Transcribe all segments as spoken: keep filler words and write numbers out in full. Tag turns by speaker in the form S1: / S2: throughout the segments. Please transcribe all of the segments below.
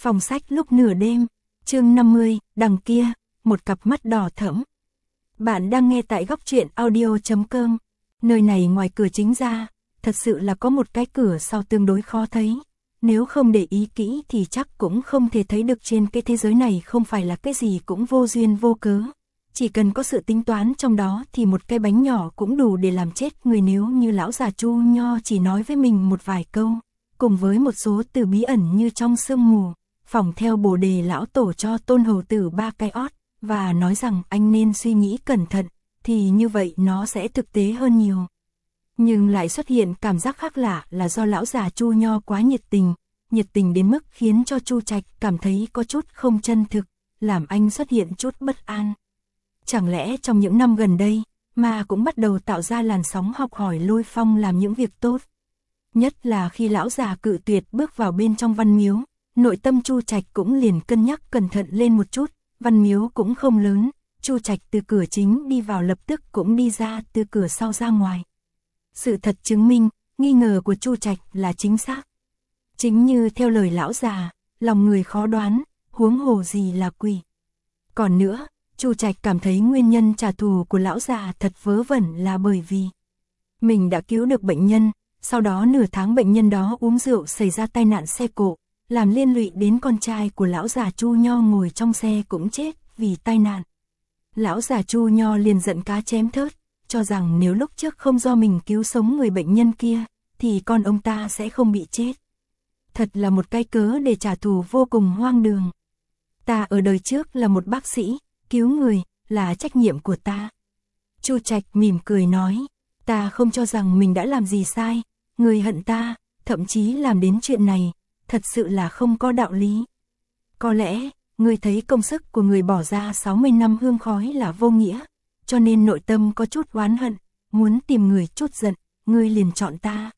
S1: Phòng sách lúc nửa đêm, chương năm mươi, đằng kia, một cặp mắt đỏ thẫm. Bạn đang nghe tại góc truyện audio chấm com. Nơi này ngoài cửa chính ra, thật sự là có một cái cửa sau tương đối khó thấy. Nếu không để ý kỹ thì chắc cũng không thể thấy được trên cái thế giới này không phải là cái gì cũng vô duyên vô cớ. Chỉ cần có sự tính toán trong đó thì một cái bánh nhỏ cũng đủ để làm chết người nếu như lão già Chu Nho chỉ nói với mình một vài câu, cùng với một số từ bí ẩn như trong sương mù, phỏng theo bồ đề lão tổ cho Tôn Hầu Tử ba cái ót, và nói rằng anh nên suy nghĩ cẩn thận, thì như vậy nó sẽ thực tế hơn nhiều. Nhưng lại xuất hiện cảm giác khác lạ là do lão già Chu Nho quá nhiệt tình, nhiệt tình đến mức khiến cho Chu Trạch cảm thấy có chút không chân thực, làm anh xuất hiện chút bất an. Chẳng lẽ trong những năm gần đây, mà cũng bắt đầu tạo ra làn sóng học hỏi Lôi Phong làm những việc tốt. Nhất là khi lão già cự tuyệt bước vào bên trong văn miếu, nội tâm Chu Trạch cũng liền cân nhắc cẩn thận lên một chút, văn miếu cũng không lớn, Chu Trạch từ cửa chính đi vào lập tức cũng đi ra từ cửa sau ra ngoài. Sự thật chứng minh, nghi ngờ của Chu Trạch là chính xác. Chính như theo lời lão già, lòng người khó đoán, huống hồ gì là quỷ. Còn nữa, Chu Trạch cảm thấy nguyên nhân trả thù của lão già thật vớ vẩn là bởi vì mình đã cứu được bệnh nhân, sau đó nửa tháng bệnh nhân đó uống rượu xảy ra tai nạn xe cộ, làm liên lụy đến con trai của lão già Chu Nho ngồi trong xe cũng chết vì tai nạn. Lão già Chu Nho liền giận cá chém thớt, cho rằng nếu lúc trước không do mình cứu sống người bệnh nhân kia, thì con ông ta sẽ không bị chết. Thật là một cái cớ để trả thù vô cùng hoang đường. Ta ở đời trước là một bác sĩ, cứu người là trách nhiệm của ta. Chu Trạch mỉm cười nói, ta không cho rằng mình đã làm gì sai, người hận ta, thậm chí làm đến chuyện này, thật sự là không có đạo lý. Có lẽ, người thấy công sức của người bỏ ra sáu mươi năm hương khói là vô nghĩa, cho nên nội tâm có chút oán hận, muốn tìm người chút giận, ngươi liền chọn ta.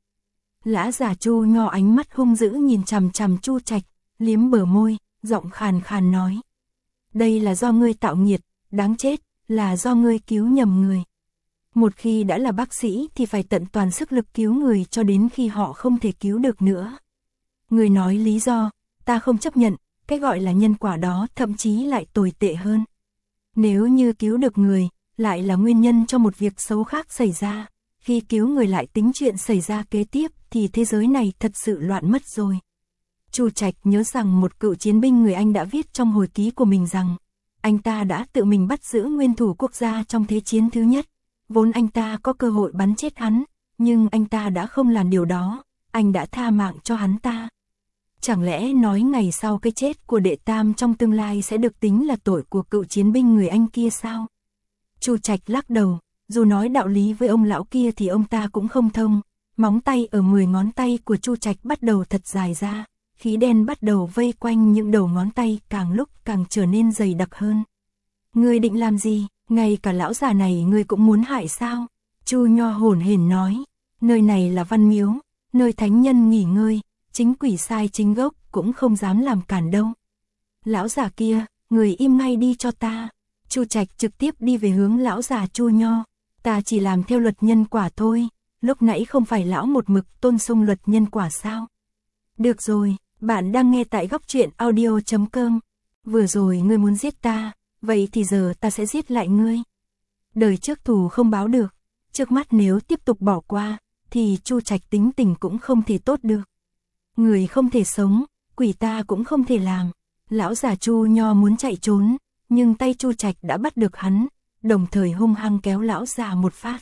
S1: Lã già Chu Nho ánh mắt hung dữ nhìn chằm chằm Chu Trạch, liếm bờ môi, giọng khàn khàn nói. Đây là do ngươi tạo nghiệt, đáng chết, là do ngươi cứu nhầm người. Một khi đã là bác sĩ thì phải tận toàn sức lực cứu người cho đến khi họ không thể cứu được nữa. Ngươi nói lý do, ta không chấp nhận, cái gọi là nhân quả đó thậm chí lại tồi tệ hơn. Nếu như cứu được người, lại là nguyên nhân cho một việc xấu khác xảy ra, khi cứu người lại tính chuyện xảy ra kế tiếp thì thế giới này thật sự loạn mất rồi. Chu Trạch nhớ rằng một cựu chiến binh người Anh đã viết trong hồi ký của mình rằng, anh ta đã tự mình bắt giữ nguyên thủ quốc gia trong thế chiến thứ nhất, vốn anh ta có cơ hội bắn chết hắn, nhưng anh ta đã không làm điều đó, anh đã tha mạng cho hắn ta. Chẳng lẽ nói ngày sau cái chết của đệ tam trong tương lai sẽ được tính là tội của cựu chiến binh người Anh kia sao? Chu Trạch lắc đầu, dù nói đạo lý với ông lão kia thì ông ta cũng không thông, móng tay ở mười ngón tay của Chu Trạch bắt đầu thật dài ra, khí đen bắt đầu vây quanh những đầu ngón tay càng lúc càng trở nên dày đặc hơn. Ngươi định làm gì, ngay cả lão già này ngươi cũng muốn hại sao? Chu Nho hổn hển nói, nơi này là văn miếu, nơi thánh nhân nghỉ ngơi, chính quỷ sai chính gốc cũng không dám làm cản đâu. Lão già kia, người im ngay đi cho ta. Chu Trạch trực tiếp đi về hướng lão già Chu Nho, ta chỉ làm theo luật nhân quả thôi, lúc nãy không phải lão một mực tôn sùng luật nhân quả sao? Được rồi, bạn đang nghe tại góc truyện audio chấm com. Vừa rồi ngươi muốn giết ta, vậy thì giờ ta sẽ giết lại ngươi. Đời trước thù không báo được, trước mắt nếu tiếp tục bỏ qua, thì Chu Trạch tính tình cũng không thể tốt được. Người không thể sống, quỷ ta cũng không thể làm. Lão già Chu Nho muốn chạy trốn, nhưng tay Chu Trạch đã bắt được hắn, đồng thời hung hăng kéo lão già một phát.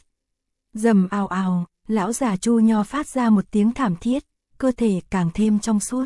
S1: Rầm ào ào, lão già Chu Nho phát ra một tiếng thảm thiết, cơ thể càng thêm trong suốt.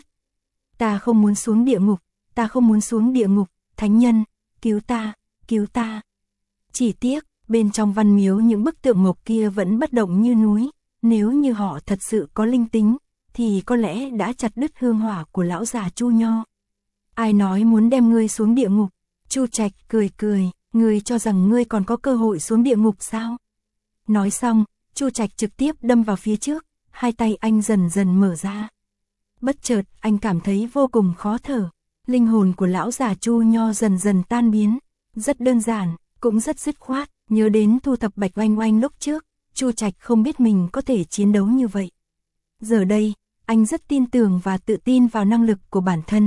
S1: Ta không muốn xuống địa ngục, ta không muốn xuống địa ngục, thánh nhân, cứu ta, cứu ta. Chỉ tiếc, bên trong văn miếu những bức tượng mộc kia vẫn bất động như núi, nếu như họ thật sự có linh tính, thì có lẽ đã chặt đứt hương hỏa của lão già Chu Nho. Ai nói muốn đem ngươi xuống địa ngục? Chu Trạch cười cười, ngươi cho rằng ngươi còn có cơ hội xuống địa ngục sao? Nói xong, Chu Trạch trực tiếp đâm vào phía trước, hai tay anh dần dần mở ra. Bất chợt, anh cảm thấy vô cùng khó thở, linh hồn của lão già Chu Nho dần dần tan biến, rất đơn giản, cũng rất dứt khoát, nhớ đến thu thập Bạch Oanh Oanh lúc trước, Chu Trạch không biết mình có thể chiến đấu như vậy. Giờ đây, anh rất tin tưởng và tự tin vào năng lực của bản thân,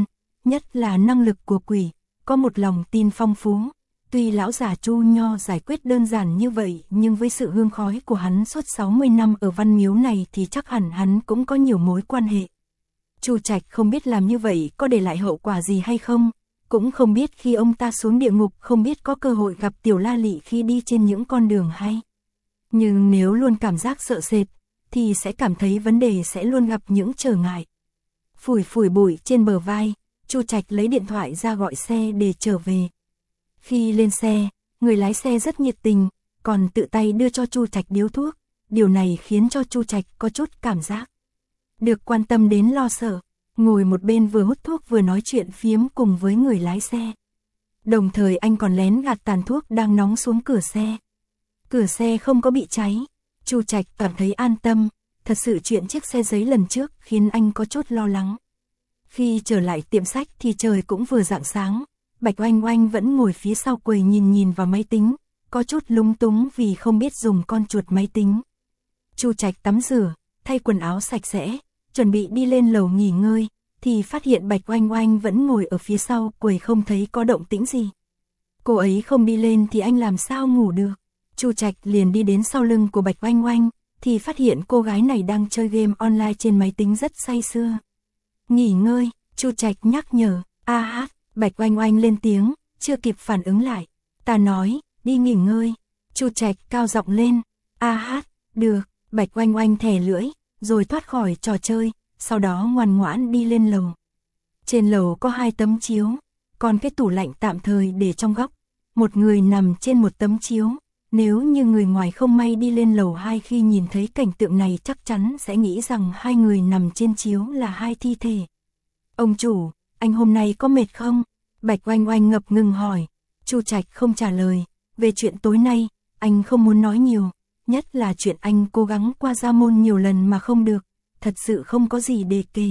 S1: nhất là năng lực của quỷ, có một lòng tin phong phú. Tuy lão già Chu Nho giải quyết đơn giản như vậy, nhưng với sự hương khói của hắn suốt sáu mươi năm ở văn miếu này thì chắc hẳn hắn cũng có nhiều mối quan hệ. Chu Trạch không biết làm như vậy có để lại hậu quả gì hay không, cũng không biết khi ông ta xuống địa ngục không biết có cơ hội gặp Tiểu La Lị khi đi trên những con đường hay. Nhưng nếu luôn cảm giác sợ sệt, thì sẽ cảm thấy vấn đề sẽ luôn gặp những trở ngại. Phủi phủi bụi trên bờ vai, Chu Trạch lấy điện thoại ra gọi xe để trở về. Khi lên xe, người lái xe rất nhiệt tình, còn tự tay đưa cho Chu Trạch điếu thuốc. Điều này khiến cho Chu Trạch có chút cảm giác được quan tâm đến lo sợ, ngồi một bên vừa hút thuốc vừa nói chuyện phiếm cùng với người lái xe. Đồng thời anh còn lén gạt tàn thuốc đang nóng xuống cửa xe. Cửa xe không có bị cháy, Chu Trạch cảm thấy an tâm, thật sự chuyện chiếc xe giấy lần trước khiến anh có chút lo lắng. Khi trở lại tiệm sách thì trời cũng vừa rạng sáng, Bạch Oanh Oanh vẫn ngồi phía sau quầy nhìn nhìn vào máy tính, có chút lúng túng vì không biết dùng con chuột máy tính. Chu Trạch tắm rửa, thay quần áo sạch sẽ, chuẩn bị đi lên lầu nghỉ ngơi, thì phát hiện Bạch Oanh Oanh vẫn ngồi ở phía sau quầy không thấy có động tĩnh gì. Cô ấy không đi lên thì anh làm sao ngủ được. Chu Trạch liền đi đến sau lưng của Bạch Oanh Oanh, thì phát hiện cô gái này đang chơi game online trên máy tính rất say sưa. Nghỉ ngơi, Chu Trạch nhắc nhở. A hát, Bạch Oanh Oanh lên tiếng, chưa kịp phản ứng lại. Ta nói, đi nghỉ ngơi. Chu Trạch cao giọng lên. A hát, được. Bạch Oanh Oanh thè lưỡi, rồi thoát khỏi trò chơi, sau đó ngoan ngoãn đi lên lầu. Trên lầu có hai tấm chiếu, còn cái tủ lạnh tạm thời để trong góc. Một người nằm trên một tấm chiếu. Nếu như người ngoài không may đi lên lầu hai khi nhìn thấy cảnh tượng này chắc chắn sẽ nghĩ rằng hai người nằm trên chiếu là hai thi thể. Ông chủ, anh hôm nay có mệt không? Bạch Oanh Oanh ngập ngừng hỏi. Chu Trạch không trả lời. Về chuyện tối nay, anh không muốn nói nhiều. Nhất là chuyện anh cố gắng qua gia môn nhiều lần mà không được. Thật sự không có gì để kể.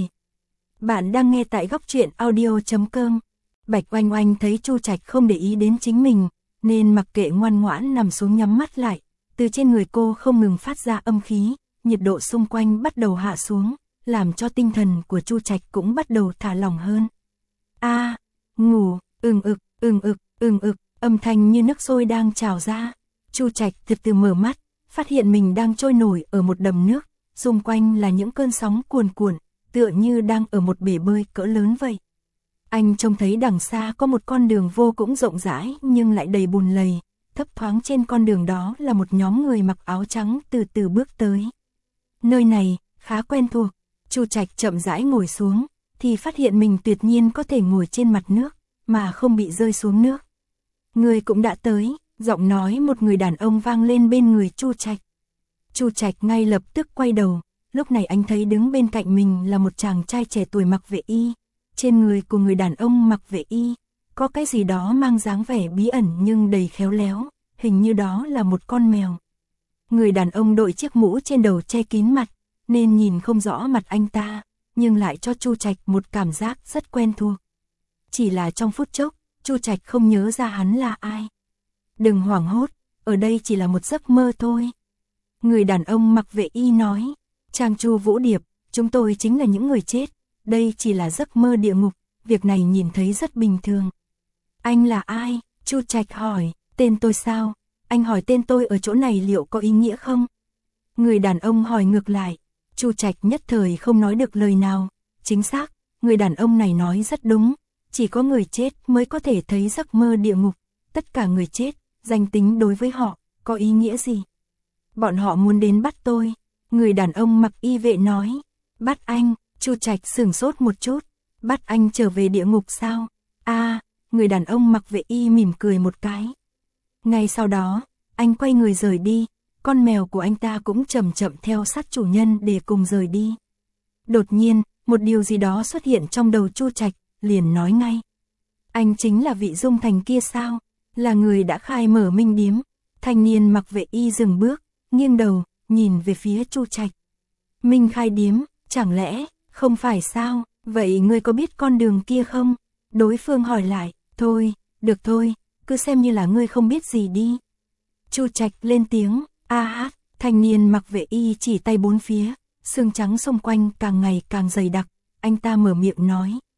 S1: Bạn đang nghe tại góc truyện audio chấm com. Bạch Oanh Oanh thấy Chu Trạch không để ý đến chính mình, nên mặc kệ ngoan ngoãn nằm xuống nhắm mắt lại. Từ trên người cô không ngừng phát ra âm khí, nhiệt độ xung quanh bắt đầu hạ xuống, làm cho tinh thần của Chu Trạch cũng bắt đầu thả lỏng hơn. A, à, ngủ, ừng ực, ừng ực, ừng ực, âm thanh như nước sôi đang trào ra. Chu Trạch từ từ mở mắt, phát hiện mình đang trôi nổi ở một đầm nước, xung quanh là những cơn sóng cuồn cuộn, tựa như đang ở một bể bơi cỡ lớn vậy. Anh trông thấy đằng xa có một con đường vô cùng rộng rãi nhưng lại đầy bùn lầy, thấp thoáng trên con đường đó là một nhóm người mặc áo trắng từ từ bước tới. Nơi này khá quen thuộc. Chu Trạch chậm rãi ngồi xuống, thì phát hiện mình tuyệt nhiên có thể ngồi trên mặt nước, mà không bị rơi xuống nước. Người cũng đã tới, giọng nói một người đàn ông vang lên bên người Chu Trạch. Chu Trạch ngay lập tức quay đầu, lúc này anh thấy đứng bên cạnh mình là một chàng trai trẻ tuổi mặc vệ y. Trên người của người đàn ông mặc vệ y, có cái gì đó mang dáng vẻ bí ẩn nhưng đầy khéo léo, hình như đó là một con mèo. Người đàn ông đội chiếc mũ trên đầu che kín mặt, nên nhìn không rõ mặt anh ta, nhưng lại cho Chu Trạch một cảm giác rất quen thuộc. Chỉ là trong phút chốc, Chu Trạch không nhớ ra hắn là ai. Đừng hoảng hốt, ở đây chỉ là một giấc mơ thôi. Người đàn ông mặc vệ y nói, Trang Chu Vũ Điệp, chúng tôi chính là những người chết, đây chỉ là giấc mơ địa ngục, việc này nhìn thấy rất bình thường. Anh là ai? Chu Trạch hỏi, tên tôi sao? Anh hỏi tên tôi ở chỗ này liệu có ý nghĩa không? Người đàn ông hỏi ngược lại. Chu Trạch nhất thời không nói được lời nào. Chính xác, người đàn ông này nói rất đúng. Chỉ có người chết mới có thể thấy giấc mơ địa ngục. Tất cả người chết, danh tính đối với họ, có ý nghĩa gì? Bọn họ muốn đến bắt tôi. Người đàn ông mặc y vệ nói. Bắt anh? Chu Trạch sửng sốt một chút. Bắt anh trở về địa ngục sao? A, à, người đàn ông mặc vệ y mỉm cười một cái. Ngay sau đó, anh quay người rời đi. Con mèo của anh ta cũng chậm chậm theo sát chủ nhân để cùng rời đi. Đột nhiên, một điều gì đó xuất hiện trong đầu Chu Trạch, liền nói ngay. Anh chính là vị Dung Thành kia sao? Là người đã khai mở Minh Điếm. Thanh niên mặc vệ y dừng bước, nghiêng đầu, nhìn về phía Chu Trạch. Minh Khai Điếm, chẳng lẽ, không phải sao? Vậy ngươi có biết con đường kia không? Đối phương hỏi lại, thôi, được thôi, cứ xem như là ngươi không biết gì đi. Chu Trạch lên tiếng, a hát, thanh niên mặc vệ y chỉ tay bốn phía, xương trắng xung quanh càng ngày càng dày đặc, anh ta mở miệng nói.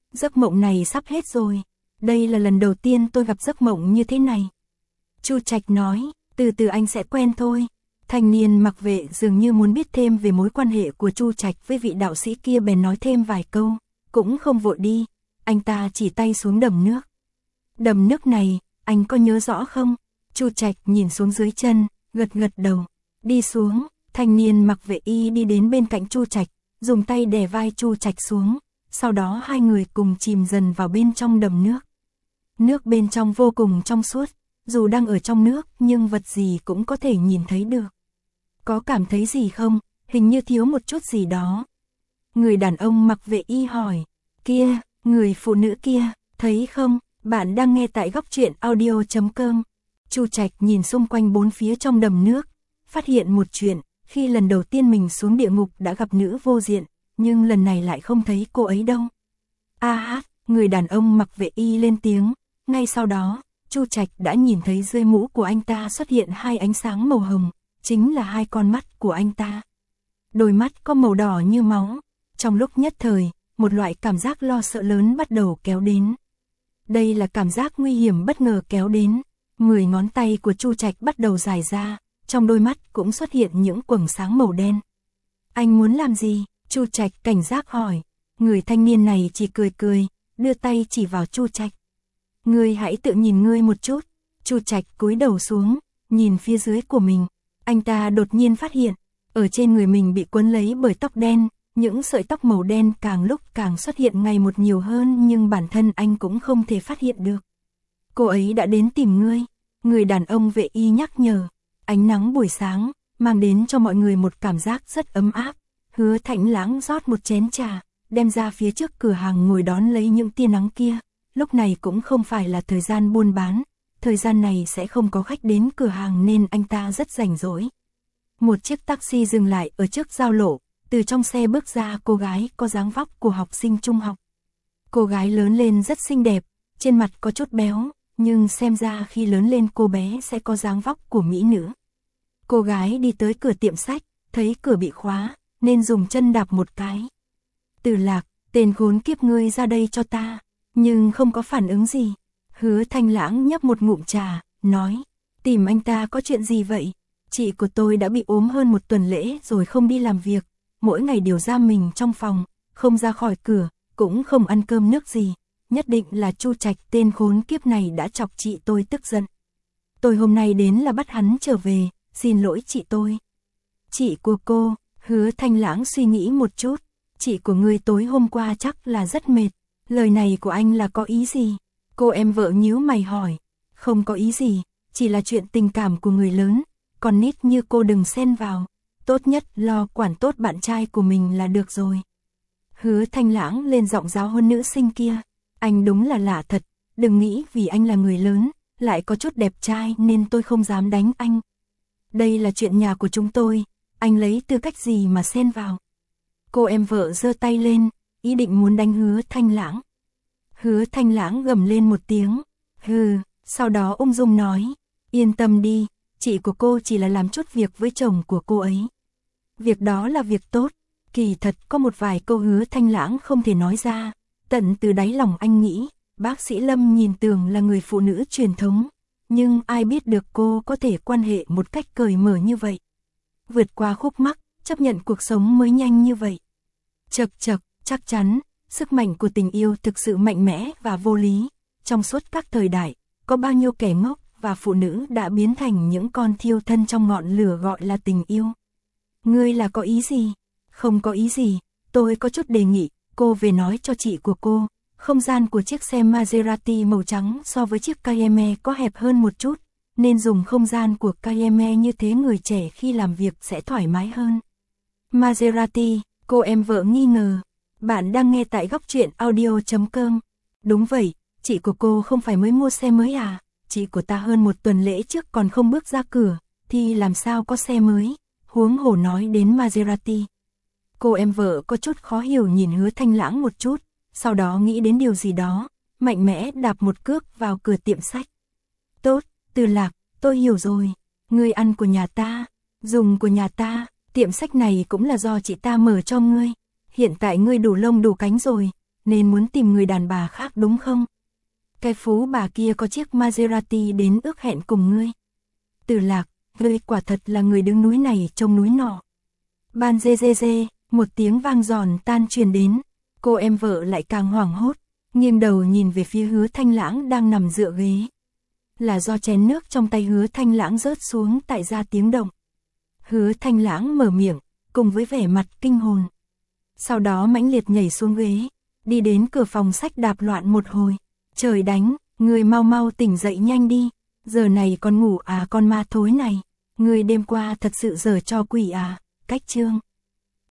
S1: Giấc mộng này sắp hết rồi. Đây là lần đầu tiên tôi gặp giấc mộng như thế này. Chu Trạch nói, từ từ anh sẽ quen thôi. Thanh niên mặc vệ dường như muốn biết thêm về mối quan hệ của Chu Trạch với vị đạo sĩ kia bèn nói thêm vài câu, cũng không vội đi, anh ta chỉ tay xuống đầm nước. Đầm nước này, anh có nhớ rõ không? Chu Trạch nhìn xuống dưới chân, gật gật đầu, đi xuống. Thanh niên mặc vệ y đi đến bên cạnh Chu Trạch, dùng tay đè vai Chu Trạch xuống, sau đó hai người cùng chìm dần vào bên trong đầm nước. Nước bên trong vô cùng trong suốt, dù đang ở trong nước nhưng vật gì cũng có thể nhìn thấy được. Có cảm thấy gì không? Hình như thiếu một chút gì đó. Người đàn ông mặc vệ y hỏi, kia, người phụ nữ kia, thấy không? Bạn đang nghe tại góc truyện audio chấm com. Chu Trạch nhìn xung quanh bốn phía trong đầm nước, phát hiện một chuyện, khi lần đầu tiên mình xuống địa ngục đã gặp nữ vô diện, nhưng lần này lại không thấy cô ấy đâu. A hát, người đàn ông mặc vệ y lên tiếng, ngay sau đó, Chu Trạch đã nhìn thấy dưới mũ của anh ta xuất hiện hai ánh sáng màu hồng, chính là hai con mắt của anh ta. Đôi mắt có màu đỏ như máu, trong lúc nhất thời, một loại cảm giác lo sợ lớn bắt đầu kéo đến. Đây là cảm giác nguy hiểm bất ngờ kéo đến, mười ngón tay của Chu Trạch bắt đầu dài ra, trong đôi mắt cũng xuất hiện những quầng sáng màu đen. Anh muốn làm gì? Chu Trạch cảnh giác hỏi. Người thanh niên này chỉ cười cười, đưa tay chỉ vào Chu Trạch. Ngươi hãy tự nhìn ngươi một chút. Chu Trạch cúi đầu xuống, nhìn phía dưới của mình. Anh ta đột nhiên phát hiện, ở trên người mình bị quấn lấy bởi tóc đen, những sợi tóc màu đen càng lúc càng xuất hiện ngày một nhiều hơn nhưng bản thân anh cũng không thể phát hiện được. Cô ấy đã đến tìm ngươi, người đàn ông vệ y nhắc nhở. Ánh nắng buổi sáng, mang đến cho mọi người một cảm giác rất ấm áp. Hứa Thạnh Lãng rót một chén trà, đem ra phía trước cửa hàng ngồi đón lấy những tia nắng kia. Lúc này cũng không phải là thời gian buôn bán, thời gian này sẽ không có khách đến cửa hàng nên anh ta rất rảnh rỗi. Một chiếc taxi dừng lại ở trước giao lộ, từ trong xe bước ra cô gái có dáng vóc của học sinh trung học. Cô gái lớn lên rất xinh đẹp, trên mặt có chút béo, nhưng xem ra khi lớn lên cô bé sẽ có dáng vóc của mỹ nữ. Cô gái đi tới cửa tiệm sách, thấy cửa bị khóa, nên dùng chân đạp một cái. Từ Lạc, tên khốn kiếp ngươi ra đây cho ta, nhưng không có phản ứng gì. Hứa Thanh Lãng nhấp một ngụm trà, nói, tìm anh ta có chuyện gì vậy? Chị của tôi đã bị ốm hơn một tuần lễ rồi không đi làm việc, mỗi ngày điều giam mình trong phòng, không ra khỏi cửa, cũng không ăn cơm nước gì. Nhất định là Chu Trạch tên khốn kiếp này đã chọc chị tôi tức giận. Tôi hôm nay đến là bắt hắn trở về, xin lỗi chị tôi. Chị của cô, Hứa Thanh Lãng suy nghĩ một chút, chị của ngươi tối hôm qua chắc là rất mệt, lời này của anh là có ý gì? Cô em vợ nhíu mày hỏi, không có ý gì, chỉ là chuyện tình cảm của người lớn, còn nít như cô đừng xen vào, tốt nhất lo quản tốt bạn trai của mình là được rồi. Hứa Thanh Lãng lên giọng giáo huấn nữ sinh kia, anh đúng là lạ thật, đừng nghĩ vì anh là người lớn, lại có chút đẹp trai nên tôi không dám đánh anh. Đây là chuyện nhà của chúng tôi, anh lấy tư cách gì mà xen vào? Cô em vợ giơ tay lên, ý định muốn đánh Hứa Thanh Lãng. Hứa Thanh Lãng gầm lên một tiếng, hừ, sau đó ung dung nói, yên tâm đi, chị của cô chỉ là làm chút việc với chồng của cô ấy. Việc đó là việc tốt, kỳ thật có một vài câu Hứa Thanh Lãng không thể nói ra, tận từ đáy lòng anh nghĩ, bác sĩ Lâm nhìn tưởng là người phụ nữ truyền thống, nhưng ai biết được cô có thể quan hệ một cách cởi mở như vậy. Vượt qua khúc mắc, chấp nhận cuộc sống mới nhanh như vậy. Chật chật, chắc chắn, sức mạnh của tình yêu thực sự mạnh mẽ và vô lý. Trong suốt các thời đại, có bao nhiêu kẻ ngốc và phụ nữ đã biến thành những con thiêu thân trong ngọn lửa gọi là tình yêu. Ngươi là có ý gì? Không có ý gì, tôi có chút đề nghị, cô về nói cho chị của cô. Không gian của chiếc xe Maserati màu trắng so với chiếc Cayenne có hẹp hơn một chút, nên dùng không gian của Cayenne như thế người trẻ khi làm việc sẽ thoải mái hơn. Maserati, cô em vợ nghi ngờ. Bạn đang nghe tại góc truyện audio chấm com. Đúng vậy, chị của cô không phải mới mua xe mới à? Chị của ta hơn một tuần lễ trước còn không bước ra cửa, thì làm sao có xe mới? Huống hồ nói đến Maserati. Cô em vợ có chút khó hiểu nhìn Hứa Thanh Lãng một chút, sau đó nghĩ đến điều gì đó, mạnh mẽ đạp một cước vào cửa tiệm sách. Tốt, Từ Lạc, tôi hiểu rồi. Ngươi ăn của nhà ta, dùng của nhà ta, tiệm sách này cũng là do chị ta mở cho ngươi. Hiện tại ngươi đủ lông đủ cánh rồi, nên muốn tìm người đàn bà khác đúng không? Cái phú bà kia có chiếc Maserati đến ước hẹn cùng ngươi. Từ Lạc, ngươi quả thật là người đứng núi này trông núi nọ. Ban dê dê dê, một tiếng vang giòn tan truyền đến, cô em vợ lại càng hoảng hốt, nghiêng đầu nhìn về phía Hứa Thanh Lãng đang nằm dựa ghế. Là do chén nước trong tay Hứa Thanh Lãng rớt xuống tại ra tiếng động. Hứa Thanh Lãng mở miệng, cùng với vẻ mặt kinh hồn. Sau đó mãnh liệt nhảy xuống ghế, đi đến cửa phòng sách đạp loạn một hồi. Trời đánh, người mau mau tỉnh dậy nhanh đi, giờ này còn ngủ à con ma thối này, người đêm qua thật sự giở cho quỷ à, cách chương.